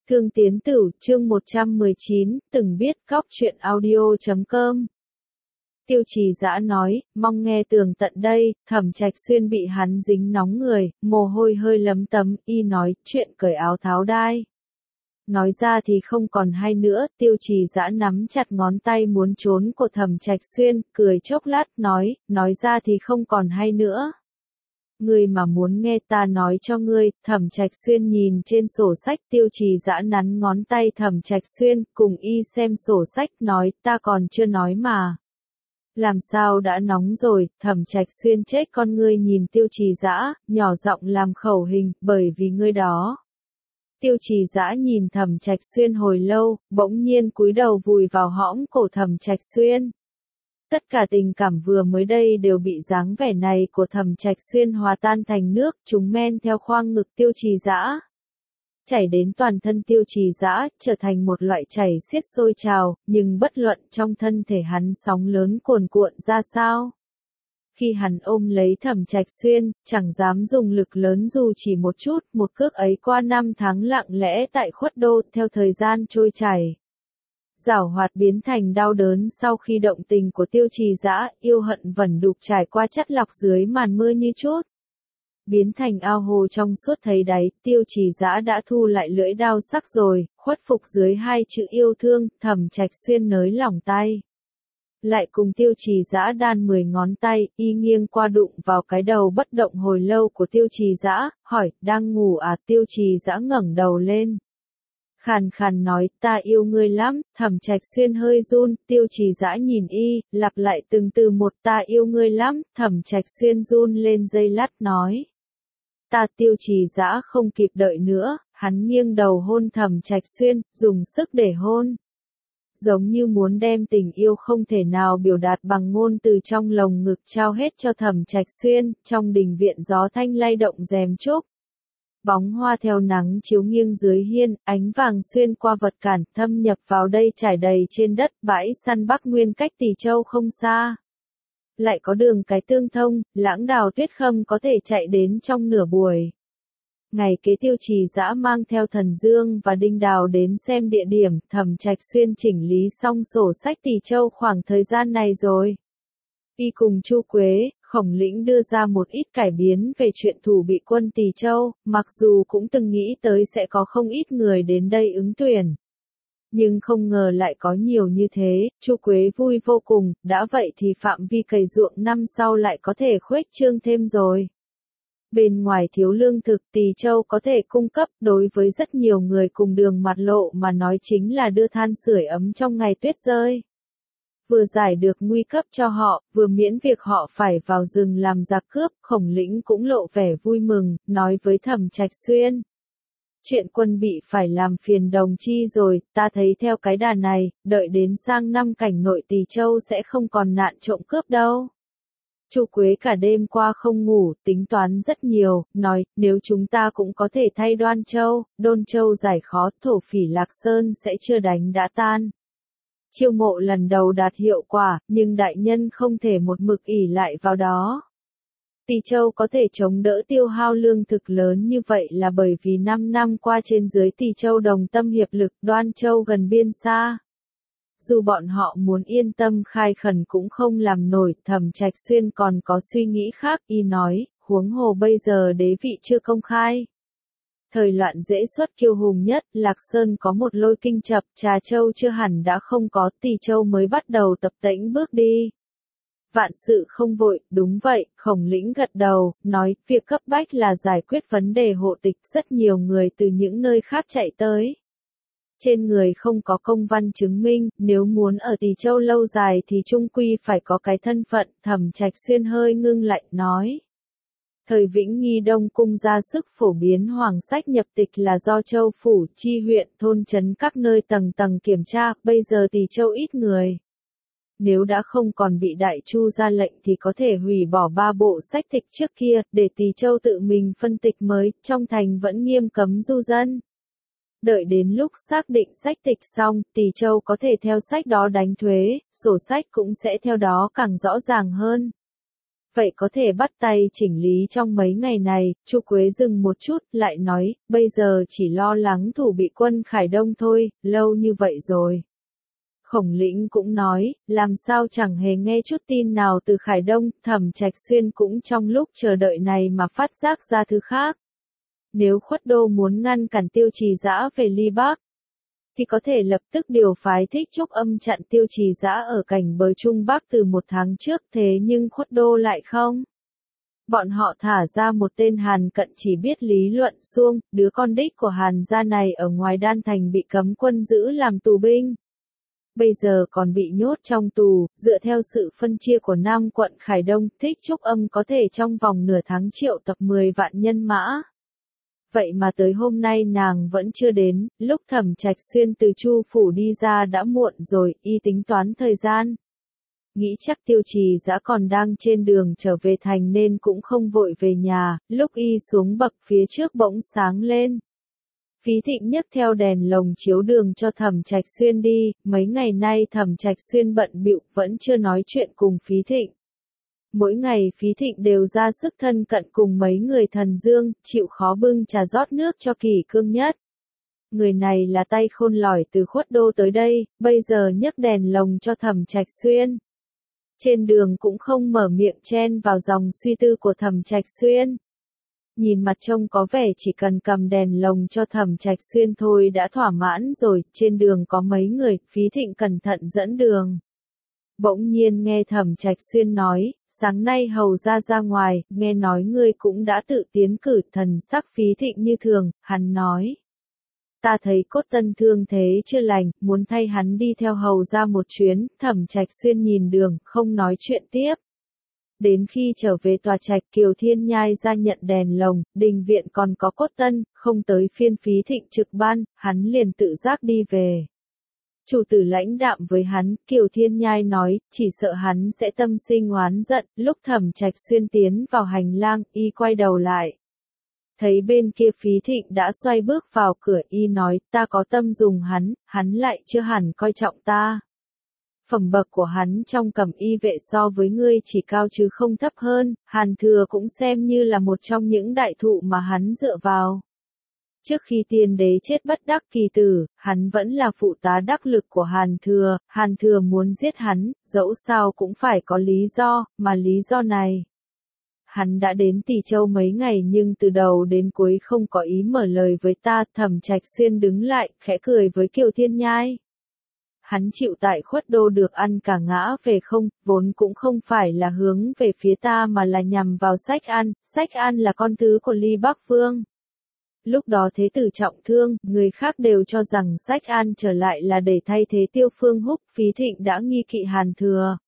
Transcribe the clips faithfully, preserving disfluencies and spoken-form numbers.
Thương Tiến Tử, chương một trăm mười chín, từng biết, góc truyện audio chấm com. Tiêu Trì Dã nói, mong nghe tường tận đây, Thẩm Trạch Xuyên bị hắn dính nóng người, mồ hôi hơi lấm tấm, y nói, chuyện cởi áo tháo đai. Nói ra thì không còn hay nữa, Tiêu Trì Dã nắm chặt ngón tay muốn trốn của Thẩm Trạch Xuyên, cười chốc lát, nói, nói ra thì không còn hay nữa. Ngươi mà muốn nghe ta nói cho ngươi, Thẩm Trạch Xuyên nhìn trên sổ sách. Tiêu Trì Dã nắn ngón tay Thẩm Trạch Xuyên, cùng y xem sổ sách, nói, ta còn chưa nói mà. Làm sao đã nóng rồi, Thẩm Trạch Xuyên chết con ngươi nhìn Tiêu Trì Dã, nhỏ giọng làm khẩu hình, bởi vì ngươi đó. Tiêu Trì Dã nhìn Thẩm Trạch Xuyên hồi lâu, bỗng nhiên cúi đầu vùi vào hõm cổ Thẩm Trạch Xuyên. Tất cả tình cảm vừa mới đây đều bị dáng vẻ này của Thẩm Trạch Xuyên hòa tan thành nước, chúng men theo khoang ngực Tiêu Trì Dã, chảy đến toàn thân Tiêu Trì Dã, trở thành một loại chảy xiết sôi trào, nhưng bất luận trong thân thể hắn sóng lớn cuồn cuộn ra sao. Khi hắn ôm lấy Thẩm Trạch Xuyên, chẳng dám dùng lực lớn dù chỉ một chút, một cước ấy qua năm tháng lặng lẽ tại khuất đô, theo thời gian trôi chảy. Giảo hoạt biến thành đau đớn sau khi động tình của Tiêu Trì Dã, yêu hận vẩn đục trải qua chất lọc dưới màn mưa như chút. Biến thành ao hồ trong suốt thấy đáy, Tiêu Trì Dã đã thu lại lưỡi đao sắc rồi, khuất phục dưới hai chữ yêu thương, Thẩm Trạch Xuyên nới lỏng tay. Lại cùng Tiêu Trì Dã đan mười ngón tay, y nghiêng qua đụng vào cái đầu bất động hồi lâu của Tiêu Trì Dã, hỏi, đang ngủ à? Tiêu Trì Dã ngẩng đầu lên. Khàn khàn nói, ta yêu ngươi lắm. Thẩm Trạch Xuyên hơi run, Tiêu Trì Dã nhìn y, lặp lại từng từ một, ta yêu ngươi lắm. Thẩm Trạch Xuyên run lên giây lát nói. Ta. Tiêu Trì Dã không kịp đợi nữa, hắn nghiêng đầu hôn Thẩm Trạch Xuyên, dùng sức để hôn. Giống như muốn đem tình yêu không thể nào biểu đạt bằng ngôn từ trong lồng ngực trao hết cho Thẩm Trạch Xuyên. Trong đình viện gió thanh lay động rèm trúc. Bóng hoa theo nắng chiếu nghiêng dưới hiên, ánh vàng xuyên qua vật cản, thâm nhập vào đây trải đầy trên đất, bãi săn Bắc Nguyên cách Tỳ Châu không xa. Lại có đường cái tương thông, Lãng Đào Tuyết Khâm có thể chạy đến trong nửa buổi. Ngày kế Tiêu Trì Dã mang theo Thần Dương và Đinh Đào đến xem địa điểm, Thẩm Trạch Xuyên chỉnh lý xong sổ sách Tỳ Châu khoảng thời gian này rồi. Y cùng Chu Quế, Khổng Lĩnh đưa ra một ít cải biến về chuyện thủ bị quân Tỳ Châu, mặc dù cũng từng nghĩ tới sẽ có không ít người đến đây ứng tuyển. Nhưng không ngờ lại có nhiều như thế, Chu Quế vui vô cùng, đã vậy thì phạm vi cày ruộng năm sau lại có thể khuếch trương thêm rồi. Bên ngoài thiếu lương thực, Tỳ Châu có thể cung cấp, đối với rất nhiều người cùng đường mặt lộ mà nói chính là đưa than sưởi ấm trong ngày tuyết rơi. Vừa giải được nguy cấp cho họ, vừa miễn việc họ phải vào rừng làm giặc cướp. Khổng Lĩnh cũng lộ vẻ vui mừng, nói với Thẩm Trạch Xuyên. Chuyện quân bị phải làm phiền đồng chi rồi, ta thấy theo cái đà này, đợi đến sang năm cảnh nội Tỳ Châu sẽ không còn nạn trộm cướp đâu. Chu Quế cả đêm qua không ngủ, tính toán rất nhiều, nói, nếu chúng ta cũng có thể thay Đoan Châu, Đôn Châu giải khó, thổ phỉ Lạc Sơn sẽ chưa đánh đã tan. Chiêu mộ lần đầu đạt hiệu quả, nhưng đại nhân không thể một mực ỷ lại vào đó. Tỳ Châu có thể chống đỡ tiêu hao lương thực lớn như vậy là bởi vì năm năm qua trên dưới Tỳ Châu đồng tâm hiệp lực, Đoan Châu gần biên xa. Dù bọn họ muốn yên tâm khai khẩn cũng không làm nổi. Thẩm Trạch Xuyên còn có suy nghĩ khác, y nói, huống hồ bây giờ đế vị chưa công khai. Thời loạn dễ xuất kiêu hùng nhất, Lạc Sơn có một lôi kinh chập, Trà Châu chưa hẳn đã không có, Tỳ Châu mới bắt đầu tập tễnh bước đi. Vạn sự không vội, đúng vậy. Khổng Lĩnh gật đầu, nói, việc cấp bách là giải quyết vấn đề hộ tịch, rất nhiều người từ những nơi khác chạy tới. Trên người không có công văn chứng minh, nếu muốn ở Tỳ Châu lâu dài thì chung quy phải có cái thân phận. Thẩm Trạch Xuyên hơi ngưng lạnh nói. Thời Vĩnh Nghi Đông Cung ra sức phổ biến hoàng sách nhập tịch là do châu phủ, chi huyện, thôn trấn các nơi tầng tầng kiểm tra, bây giờ Tỳ Châu ít người. Nếu đã không còn bị Đại Chu ra lệnh thì có thể hủy bỏ ba bộ sách tịch trước kia, để Tỳ Châu tự mình phân tịch mới, trong thành vẫn nghiêm cấm du dân. Đợi đến lúc xác định sách tịch xong, Tỳ Châu có thể theo sách đó đánh thuế, sổ sách cũng sẽ theo đó càng rõ ràng hơn. Vậy có thể bắt tay chỉnh lý trong mấy ngày này, Chu Quế dừng một chút, lại nói, bây giờ chỉ lo lắng thủ bị quân Khải Đông thôi, lâu như vậy rồi. Khổng Lĩnh cũng nói, làm sao chẳng hề nghe chút tin nào từ Khải Đông, Thẩm Trạch Xuyên cũng trong lúc chờ đợi này mà phát giác ra thứ khác. Nếu Khuất Đô muốn ngăn cản Tiêu Trì Dã về Ly Bắc, thì có thể lập tức điều phái Thích Trúc Âm chặn Tiêu Trì Dã ở cảnh bờ Trung Bắc từ một tháng trước, thế nhưng Khuất Đô lại không. Bọn họ thả ra một tên Hàn Cận chỉ biết lý luận suông, đứa con đích của Hàn gia này ở ngoài Đan Thành bị cấm quân giữ làm tù binh. Bây giờ còn bị nhốt trong tù, dựa theo sự phân chia của Nam quận Khải Đông, Thích Trúc Âm có thể trong vòng nửa tháng triệu tập mười vạn nhân mã. Vậy mà tới hôm nay nàng vẫn chưa đến, lúc Thẩm Trạch Xuyên từ Chu phủ đi ra đã muộn rồi, y tính toán thời gian. Nghĩ chắc Tiêu Trì Dã còn đang trên đường trở về thành nên cũng không vội về nhà, lúc y xuống bậc phía trước bỗng sáng lên. Phí Thịnh nhấc theo đèn lồng chiếu đường cho Thẩm Trạch Xuyên đi, mấy ngày nay Thẩm Trạch Xuyên bận bịu vẫn chưa nói chuyện cùng Phí Thịnh. Mỗi ngày Phí Thịnh đều ra sức thân cận cùng mấy người thần dương, chịu khó bưng trà rót nước cho Kỳ Cương Nhất. Người này là tay khôn lỏi từ Khuất Đô tới đây, bây giờ nhấc đèn lồng cho Thẩm Trạch Xuyên. Trên đường cũng không mở miệng chen vào dòng suy tư của Thẩm Trạch Xuyên. Nhìn mặt trông có vẻ chỉ cần cầm đèn lồng cho Thẩm Trạch Xuyên thôi đã thỏa mãn rồi, trên đường có mấy người, Phí Thịnh cẩn thận dẫn đường. Bỗng nhiên nghe Thẩm Trạch Xuyên nói, sáng nay hầu ra ra ngoài, nghe nói ngươi cũng đã tự tiến cử, thần sắc Phí Thịnh như thường, hắn nói. Ta thấy Cốt Tân thương thế chưa lành, muốn thay hắn đi theo hầu ra một chuyến, Thẩm Trạch Xuyên nhìn đường, không nói chuyện tiếp. Đến khi trở về tòa trạch Kiều Thiên Nhai ra nhận đèn lồng, đình viện còn có Cốt Tân, không tới phiên Phí Thịnh trực ban, hắn liền tự giác đi về. Chủ tử lãnh đạm với hắn, Kiều Thiên Nhai nói, chỉ sợ hắn sẽ tâm sinh oán giận, lúc Thẩm Trạch Xuyên tiến vào hành lang, y quay đầu lại. Thấy bên kia Phí Thịnh đã xoay bước vào cửa, y nói, ta có tâm dùng hắn, hắn lại chưa hẳn coi trọng ta. Phẩm bậc của hắn trong cẩm y vệ so với ngươi chỉ cao chứ không thấp hơn, Hàn Thừa cũng xem như là một trong những đại thụ mà hắn dựa vào. Trước khi tiên đế chết bất đắc kỳ tử, hắn vẫn là phụ tá đắc lực của Hàn Thừa, Hàn Thừa muốn giết hắn, dẫu sao cũng phải có lý do, mà lý do này. Hắn đã đến Tỷ Châu mấy ngày nhưng từ đầu đến cuối không có ý mở lời với ta, Thẩm Trạch Xuyên đứng lại, khẽ cười với Kiều Thiên Nhai. Hắn chịu tại Khuất Đô được ăn cả ngã về không, vốn cũng không phải là hướng về phía ta mà là nhằm vào Sách An, Sách An là con thứ của Ly Bắc Vương. Lúc đó thế tử trọng thương, người khác đều cho rằng Sách An trở lại là để thay thế Tiêu Phương Húc, Phí Thịnh đã nghi kỵ Hàn Thừa.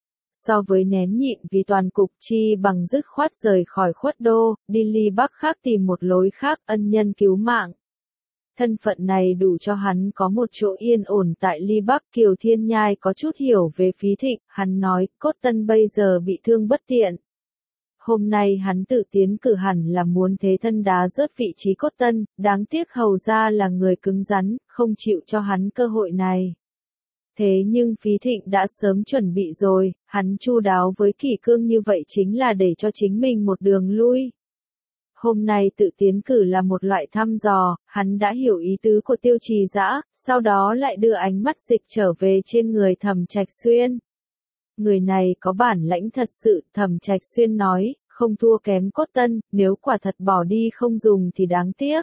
So với nén nhịn vì toàn cục chi bằng dứt khoát rời khỏi Khuất Đô, đi Ly Bắc khác tìm một lối khác, ân nhân cứu mạng. Thân phận này đủ cho hắn có một chỗ yên ổn tại Ly Bắc. Kiều Thiên Nhai có chút hiểu về Phí Thịnh, hắn nói, Cốt Tân bây giờ bị thương bất tiện. Hôm nay hắn tự tiến cử hẳn là muốn thế thân đá rớt vị trí Cốt Tân, đáng tiếc hầu ra là người cứng rắn, không chịu cho hắn cơ hội này. Thế nhưng Phí Thịnh đã sớm chuẩn bị rồi, hắn chu đáo với Kỷ Cương như vậy chính là để cho chính mình một đường lui. Hôm nay tự tiến cử là một loại thăm dò, hắn đã hiểu ý tứ của Tiêu Trì Dã, sau đó lại đưa ánh mắt dịch trở về trên người Thẩm Trạch Xuyên. Người này có bản lãnh thật sự, Thẩm Trạch Xuyên nói, không thua kém Cốt Tân, nếu quả thật bỏ đi không dùng thì đáng tiếc.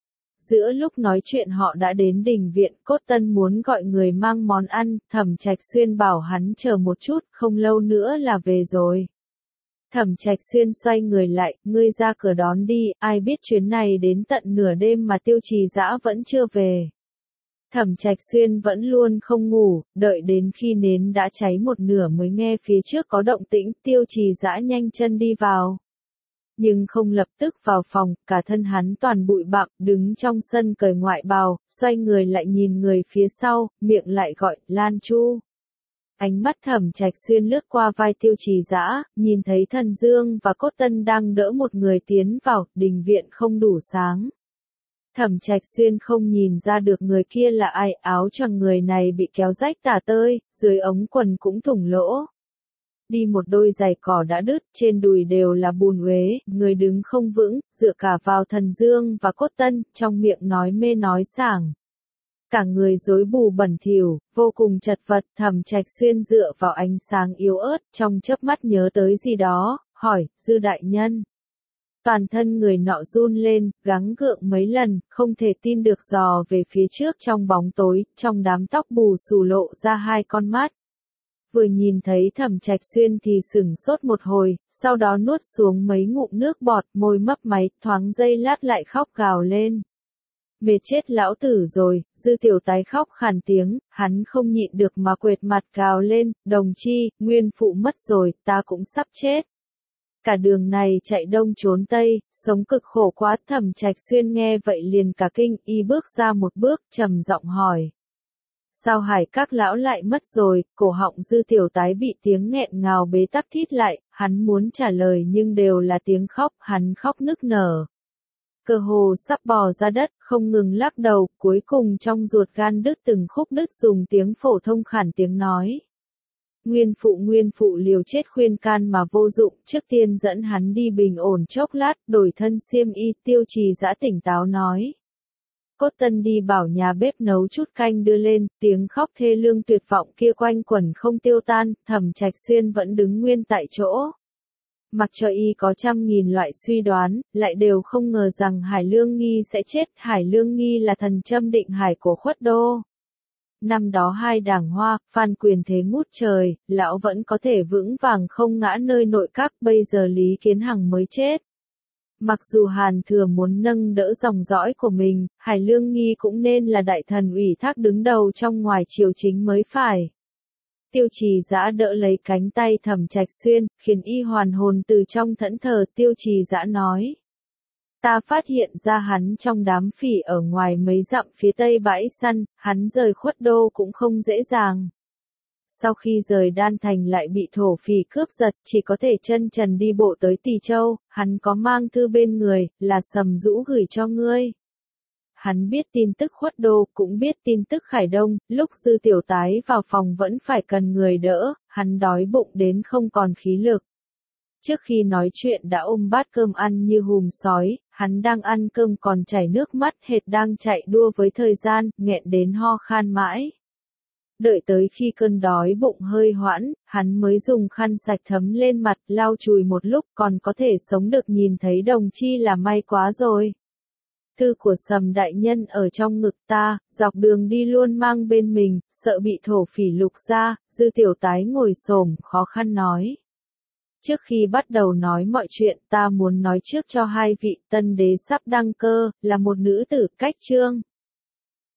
Giữa lúc nói chuyện họ đã đến đình viện, Cốt Tân muốn gọi người mang món ăn, Thẩm Trạch Xuyên bảo hắn chờ một chút, không lâu nữa là về rồi. Thẩm Trạch Xuyên xoay người lại, ngươi ra cửa đón đi, ai biết chuyến này đến tận nửa đêm mà Tiêu Trì Dã vẫn chưa về. Thẩm Trạch Xuyên vẫn luôn không ngủ, đợi đến khi nến đã cháy một nửa mới nghe phía trước có động tĩnh, Tiêu Trì Dã nhanh chân đi vào. Nhưng không lập tức vào phòng, cả thân hắn toàn bụi bặm, đứng trong sân cởi ngoại bào, xoay người lại nhìn người phía sau, miệng lại gọi, Lan Chu. Ánh mắt Thẩm Trạch Xuyên lướt qua vai Tiêu Trì Dã, nhìn thấy Thần Dương và Cốt Tân đang đỡ một người tiến vào, đình viện không đủ sáng. Thẩm Trạch Xuyên không nhìn ra được người kia là ai, áo choàng người này bị kéo rách tả tơi, dưới ống quần cũng thủng lỗ. đi một đôi giày cỏ đã đứt, trên đùi đều là bùn uế, người đứng không vững, dựa cả vào thần dương và cốt tân, trong miệng nói mê nói sảng. Cả người rối bù bẩn thỉu, vô cùng chật vật, Thẩm Trạch Xuyên dựa vào ánh sáng yếu ớt, trong chớp mắt nhớ tới gì đó, hỏi, Dư đại nhân. Toàn thân người nọ run lên, gắng gượng mấy lần, không thể tin được dò về phía trước trong bóng tối, trong đám tóc bù xù lộ ra hai con mắt. Vừa nhìn thấy Thẩm Trạch Xuyên thì sửng sốt một hồi, sau đó nuốt xuống mấy ngụm nước bọt, môi mấp máy, thoáng giây lát lại khóc gào lên. Mệt chết lão tử rồi, Dư Tiểu Tái khóc khàn tiếng, hắn không nhịn được mà quệt mặt gào lên, đồng chi, nguyên phụ mất rồi, ta cũng sắp chết. Cả đường này chạy đông trốn tây, sống cực khổ quá. Thẩm Trạch Xuyên nghe vậy liền cả kinh, y bước ra một bước, trầm giọng hỏi. Sao Hải các lão lại mất rồi? Cổ họng Dư Tiểu Tái bị tiếng nghẹn ngào bế tắc thít lại, hắn muốn trả lời nhưng đều là tiếng khóc, hắn khóc nức nở. Cơ hồ sắp bò ra đất, không ngừng lắc đầu, cuối cùng trong ruột gan đứt từng khúc đứt dùng tiếng phổ thông khản tiếng nói. Nguyên phụ nguyên phụ liều chết khuyên can mà vô dụng, trước tiên dẫn hắn đi bình ổn chốc lát, đổi thân xiêm y. Tiêu Trì Dã tỉnh táo nói. Cốt tân đi bảo nhà bếp nấu chút canh đưa lên, tiếng khóc thê lương tuyệt vọng kia quanh quẩn không tiêu tan, Thẩm Trạch Xuyên vẫn đứng nguyên tại chỗ. Mặc cho y có trăm nghìn loại suy đoán, lại đều không ngờ rằng Hải Lương Nghi sẽ chết. Hải Lương Nghi là thần châm định hải của Khuất Đô. Năm đó hai đảng Hoa, Phan quyền thế ngút trời, lão vẫn có thể vững vàng không ngã nơi nội các, bây giờ Lý Kiến Hằng mới chết. Mặc dù Hàn Thừa muốn nâng đỡ dòng dõi của mình, Hải Lương Nghi cũng nên là đại thần ủy thác đứng đầu trong ngoài triều chính mới phải. Tiêu Trì Dã đỡ lấy cánh tay Thẩm Trạch Xuyên, khiến y hoàn hồn từ trong thẫn thờ. Tiêu Trì Dã nói. Ta phát hiện ra hắn trong đám phỉ ở ngoài mấy dặm phía tây bãi săn, hắn rời Khuất Đô cũng không dễ dàng. Sau khi rời Đan Thành lại bị thổ phỉ cướp giật, chỉ có thể chân trần đi bộ tới Tỳ Châu, hắn có mang thư bên người, là Sầm Dũ gửi cho ngươi. Hắn biết tin tức Khuất Đô, cũng biết tin tức Khải Đông, lúc Dư Tiểu Tái vào phòng vẫn phải cần người đỡ, hắn đói bụng đến không còn khí lực. Trước khi nói chuyện đã ôm bát cơm ăn như hùm sói, hắn đang ăn cơm còn chảy nước mắt hệt đang chạy đua với thời gian, nghẹn đến ho khan mãi. Đợi tới khi cơn đói bụng hơi hoãn, hắn mới dùng khăn sạch thấm lên mặt, lau chùi một lúc còn có thể sống được nhìn thấy đồng chi là may quá rồi. Thư của Sầm đại nhân ở trong ngực ta, dọc đường đi luôn mang bên mình, sợ bị thổ phỉ lục ra. Dư Tiểu Tái ngồi xổm, khó khăn nói. Trước khi bắt đầu nói mọi chuyện, ta muốn nói trước cho hai vị, tân đế sắp đăng cơ, là một nữ tử cách trương.